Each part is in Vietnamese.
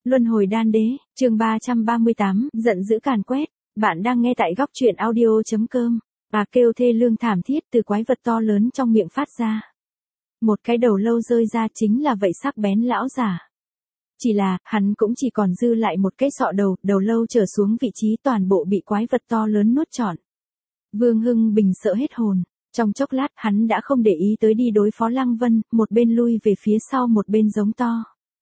Luân hồi đan đế, chương 338, giận dữ càn quét. Bạn đang nghe tại góc truyện audio.com. Bà kêu thê lương thảm thiết từ quái vật to lớn trong miệng phát ra. Một cái đầu lâu rơi ra chính là vậy sắc bén lão giả. Chỉ là, hắn cũng chỉ còn dư lại một cái sọ đầu lâu trở xuống vị trí toàn bộ bị quái vật to lớn nuốt trọn. Vương Hưng Bình sợ hết hồn. Trong chốc lát hắn đã không để ý tới đi đối phó Lăng Vân, một bên lui về phía sau một bên giống to.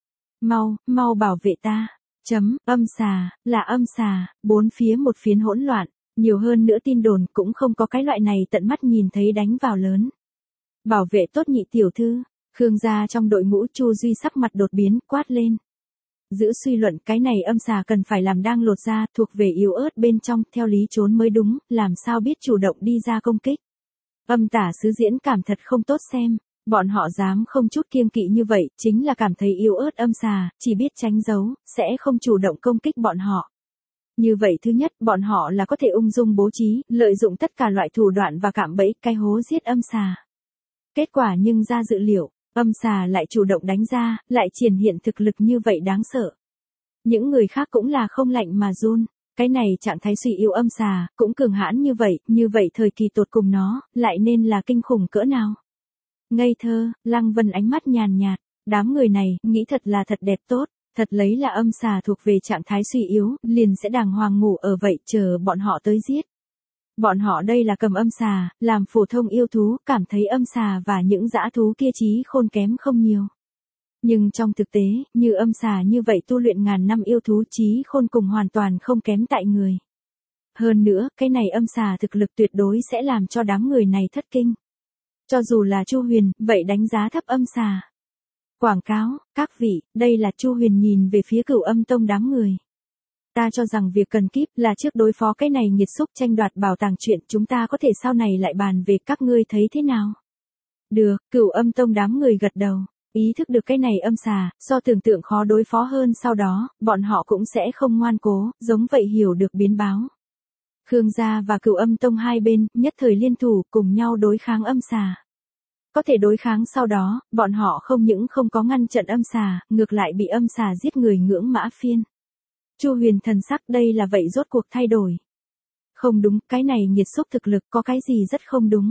Mau bảo vệ ta. Âm xà, là âm xà, bốn phía một phiến hỗn loạn, nhiều hơn nữa tin đồn cũng không có cái loại này tận mắt nhìn thấy đánh vào lớn. Bảo vệ tốt nhị tiểu thư, Khương gia trong đội ngũ Chu Duy sắc mặt đột biến, quát lên. Giữ suy luận cái này âm xà cần phải làm đang lột ra, thuộc về yếu ớt bên trong, theo lý trốn mới đúng, làm sao biết chủ động đi ra công kích. Âm tả sứ diễn cảm thật không tốt xem. Bọn họ dám không chút kiêng kỵ như vậy, chính là cảm thấy yếu ớt âm xà, chỉ biết tránh giấu, sẽ không chủ động công kích bọn họ. Như vậy thứ nhất, bọn họ là có thể ung dung bố trí, lợi dụng tất cả loại thủ đoạn và cạm bẫy, cái hố giết âm xà. Kết quả nhưng ra dự liệu, âm xà lại chủ động đánh ra, lại triển hiện thực lực như vậy đáng sợ. Những người khác cũng là không lạnh mà run. Cái này trạng thái suy yếu âm xà, cũng cường hãn như vậy thời kỳ tột cùng nó, lại nên là kinh khủng cỡ nào. Ngây thơ, Lăng Vân ánh mắt nhàn nhạt, đám người này, nghĩ thật là thật đẹp tốt, thật lấy là âm xà thuộc về trạng thái suy yếu, liền sẽ đàng hoàng ngủ ở vậy chờ bọn họ tới giết. Bọn họ đây là cầm âm xà, làm phổ thông yêu thú, cảm thấy âm xà và những dã thú kia trí khôn kém không nhiều. Nhưng trong thực tế, như âm xà như vậy tu luyện ngàn năm yêu thú trí khôn cùng hoàn toàn không kém tại người. Hơn nữa, cái này âm xà thực lực tuyệt đối sẽ làm cho đám người này thất kinh. Cho dù là Chu Huyền, vậy đánh giá thấp âm xà. Quảng cáo, các vị, đây là Chu Huyền nhìn về phía Cửu Âm Tông đám người. Ta cho rằng việc cần kíp là trước đối phó cái này nghiệt xúc tranh đoạt bảo tàng chuyện chúng ta có thể sau này lại bàn về các ngươi thấy thế nào. Được, Cửu Âm Tông đám người gật đầu. Ý thức được cái này âm xà, do tưởng tượng khó đối phó hơn sau đó, bọn họ cũng sẽ không ngoan cố, giống vậy hiểu được biến báo. Khương gia và Cửu Âm Tông hai bên, nhất thời liên thủ cùng nhau đối kháng âm xà. Có thể đối kháng sau đó, bọn họ không những không có ngăn trận âm xà, ngược lại bị âm xà giết người ngưỡng mã phiên. Chu Huyền thần sắc đây là vậy rốt cuộc thay đổi. Không đúng, cái này nghiệt xúc thực lực có cái gì rất không đúng.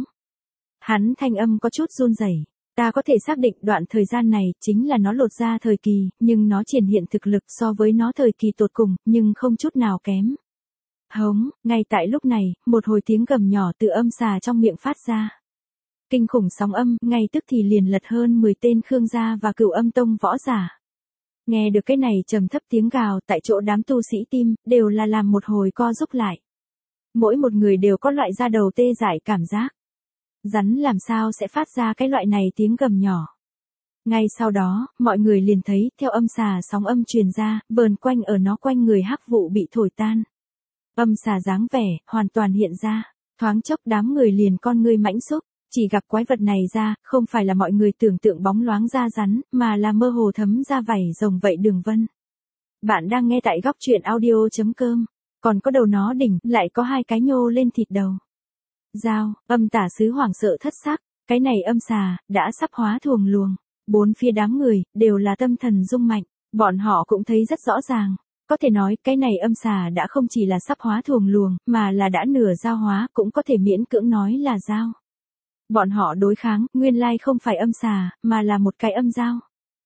Hắn thanh âm có chút run rẩy. Ta có thể xác định đoạn thời gian này chính là nó lột ra thời kỳ, nhưng nó triển hiện thực lực so với nó thời kỳ tột cùng, nhưng không chút nào kém. Hống, ngay tại lúc này, một hồi tiếng gầm nhỏ từ âm xà trong miệng phát ra. Kinh khủng sóng âm, ngay tức thì liền lật hơn 10 tên Khương gia và Cửu Âm Tông võ giả. Nghe được cái này trầm thấp tiếng gào tại chỗ đám tu sĩ tim, đều là làm một hồi co rúm lại. Mỗi một người đều có loại da đầu tê dại cảm giác. Rắn làm sao sẽ phát ra cái loại này tiếng gầm nhỏ. Ngay sau đó, mọi người liền thấy, theo âm xà sóng âm truyền ra, vờn quanh ở nó quanh người hắc vụ bị thổi tan. Âm xà dáng vẻ, hoàn toàn hiện ra, thoáng chốc đám người liền con ngươi mãnh xúc, chỉ gặp quái vật này ra, không phải là mọi người tưởng tượng bóng loáng da rắn, mà là mơ hồ thấm ra vảy rồng vậy đường vân. Bạn đang nghe tại góc truyện audio.com, còn có đầu nó đỉnh, lại có hai cái nhô lên thịt đầu. Dao, âm tả sứ hoảng sợ thất sắc, cái này âm xà, đã sắp hóa thuồng luồng. Bốn phía đám người, đều là tâm thần rung mạnh, bọn họ cũng thấy rất rõ ràng. Có thể nói, cái này âm xà đã không chỉ là sắp hóa thuồng luồng, mà là đã nửa dao hóa, cũng có thể miễn cưỡng nói là dao. Bọn họ đối kháng, nguyên lai không phải âm xà, mà là một cái âm dao.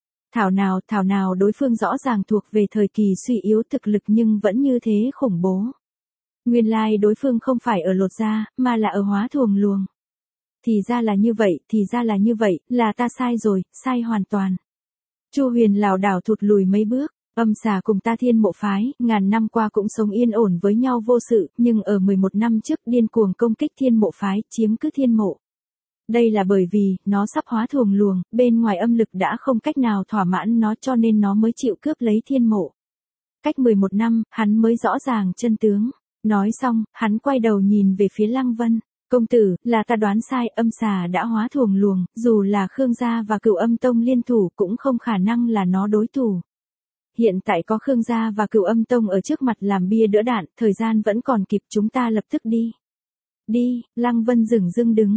Thảo nào đối phương rõ ràng thuộc về thời kỳ suy yếu thực lực nhưng vẫn như thế khủng bố. Nguyên lai đối phương không phải ở lột da, mà là ở hóa thuồng luồng. Thì ra là như vậy, là ta sai rồi, sai hoàn toàn. Chu Huyền lảo đảo thụt lùi mấy bước, âm xà cùng ta Thiên Mộ phái, ngàn năm qua cũng sống yên ổn với nhau vô sự, nhưng ở 11 năm trước điên cuồng công kích Thiên Mộ phái, chiếm cứ Thiên Mộ. Đây là bởi vì, nó sắp hóa thuồng luồng, bên ngoài âm lực đã không cách nào thỏa mãn nó cho nên nó mới chịu cướp lấy Thiên Mộ. Cách 11 năm, hắn mới rõ ràng chân tướng. Nói xong, hắn quay đầu nhìn về phía Lăng Vân. Công tử, là ta đoán sai, âm xà đã hóa thuồng luồng, dù là Khương gia và Cửu Âm Tông liên thủ cũng không khả năng là nó đối thủ. Hiện tại có Khương gia và Cửu Âm Tông ở trước mặt làm bia đỡ đạn, thời gian vẫn còn kịp chúng ta lập tức đi. Đi, Lăng Vân dửng dưng đứng.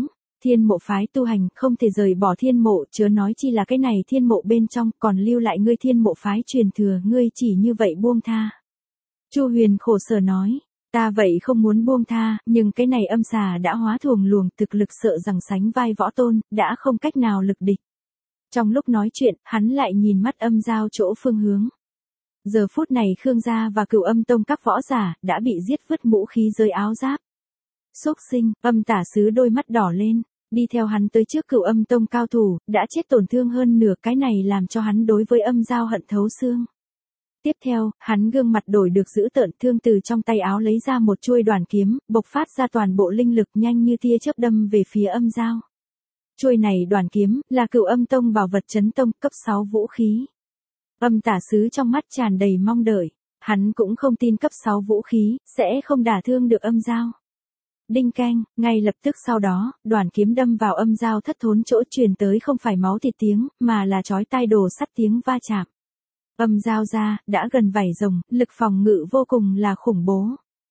Thiên mộ phái tu hành không thể rời bỏ thiên mộ, chớ nói chi là cái này thiên mộ bên trong còn lưu lại ngươi thiên mộ phái truyền thừa, ngươi chỉ như vậy buông tha. Chu Huyền khổ sở nói, ta vậy không muốn buông tha, nhưng cái này âm xà đã hóa thuồng luồng, thực lực sợ rằng sánh vai võ tôn, đã không cách nào lực địch. Trong lúc nói chuyện, hắn lại nhìn mắt âm giao chỗ phương hướng. Giờ phút này Khương gia và Cửu Âm tông các võ giả đã bị giết vứt mũ khí rơi áo giáp. Xúc sinh, Âm tả sứ đôi mắt đỏ lên, đi theo hắn tới trước Cửu Âm tông cao thủ, đã chết tổn thương hơn nửa, cái này làm cho hắn đối với âm giao hận thấu xương. Tiếp theo, hắn gương mặt đổi được dữ tợn, thương từ trong tay áo lấy ra một chuôi đoàn kiếm, bộc phát ra toàn bộ linh lực nhanh như tia chớp đâm về phía âm giao. Chuôi này đoàn kiếm, là Cửu Âm tông bảo vật chấn tông cấp 6 vũ khí. Âm tả sứ trong mắt tràn đầy mong đợi, hắn cũng không tin cấp 6 vũ khí, sẽ không đả thương được âm giao. Đinh keng, ngay lập tức sau đó, đoàn kiếm đâm vào âm giao thất thốn chỗ, truyền tới không phải máu thịt tiếng, mà là chói tai đồ sắt tiếng va chạm. Âm giao ra, đã gần vảy rồng, lực phòng ngự vô cùng là khủng bố.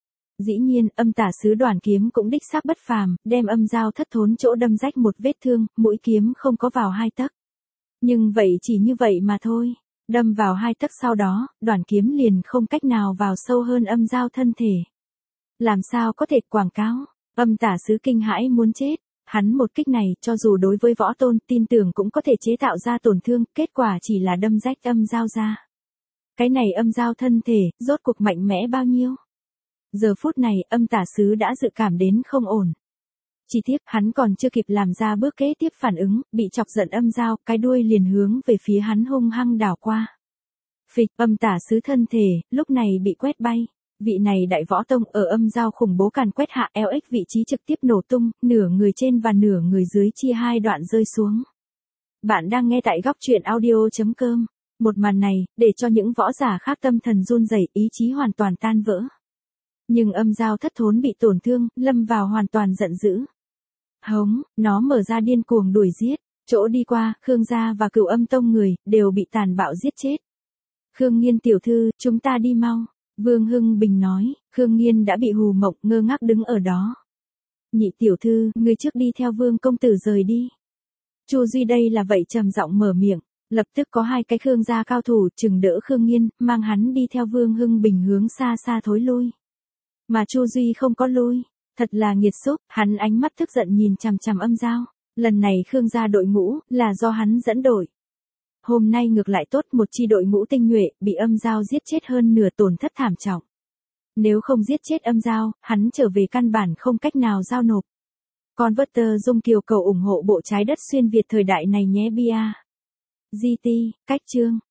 Dĩ nhiên, âm tả sứ đoàn kiếm cũng đích xác bất phàm, đem âm giao thất thốn chỗ đâm rách một vết thương, mũi kiếm không có vào 2 tấc. Nhưng vậy chỉ như vậy mà thôi, đâm vào 2 tấc sau đó, đoàn kiếm liền không cách nào vào sâu hơn âm giao thân thể. Làm sao có thể quảng cáo, âm tả sứ kinh hãi muốn chết, hắn một kích này cho dù đối với võ tôn tin tưởng cũng có thể chế tạo ra tổn thương, kết quả chỉ là đâm rách âm giao ra. Cái này âm giao thân thể, rốt cuộc mạnh mẽ bao nhiêu? Giờ phút này âm tả sứ đã dự cảm đến không ổn. Chỉ tiếc hắn còn chưa kịp làm ra bước kế tiếp phản ứng, bị chọc giận âm giao, cái đuôi liền hướng về phía hắn hung hăng đảo qua. Phịch, âm tả sứ thân thể, lúc này bị quét bay. Vị này đại võ tông ở âm giao khủng bố càn quét hạ, LX vị trí trực tiếp nổ tung, nửa người trên và nửa người dưới chia 2 đoạn rơi xuống. Bạn đang nghe tại góc truyện audio.com. Một màn này, để cho những võ giả khác tâm thần run rẩy, ý chí hoàn toàn tan vỡ. Nhưng âm giao thất thốn bị tổn thương, lâm vào hoàn toàn giận dữ. Hống, nó mở ra điên cuồng đuổi giết, chỗ đi qua, Khương gia và Cửu Âm tông người, đều bị tàn bạo giết chết. Khương Nghiên tiểu thư, chúng ta đi mau. Vương Hưng Bình nói, Khương Nghiên đã bị hù mộng, ngơ ngác đứng ở đó. Nhị tiểu thư, ngươi trước đi theo Vương công tử rời đi. Chu Duy đây là vậy trầm giọng mở miệng, lập tức có 2 cái Khương gia cao thủ chừng đỡ Khương Nghiên, mang hắn đi theo Vương Hưng Bình hướng xa xa thối lui. Mà Chu Duy không có lui, thật là nghiệt xúc, hắn ánh mắt tức giận nhìn chằm chằm âm giao, lần này Khương gia đội ngũ, là do hắn dẫn đội. Hôm nay ngược lại tốt, một chi đội ngũ tinh nhuệ, bị âm giao giết chết hơn nửa, tổn thất thảm trọng. Nếu không giết chết âm giao, hắn trở về căn bản không cách nào giao nộp. Converter Dung Kiều cầu ủng hộ bộ trái đất xuyên Việt thời đại này nhé bia. GT, cách chương.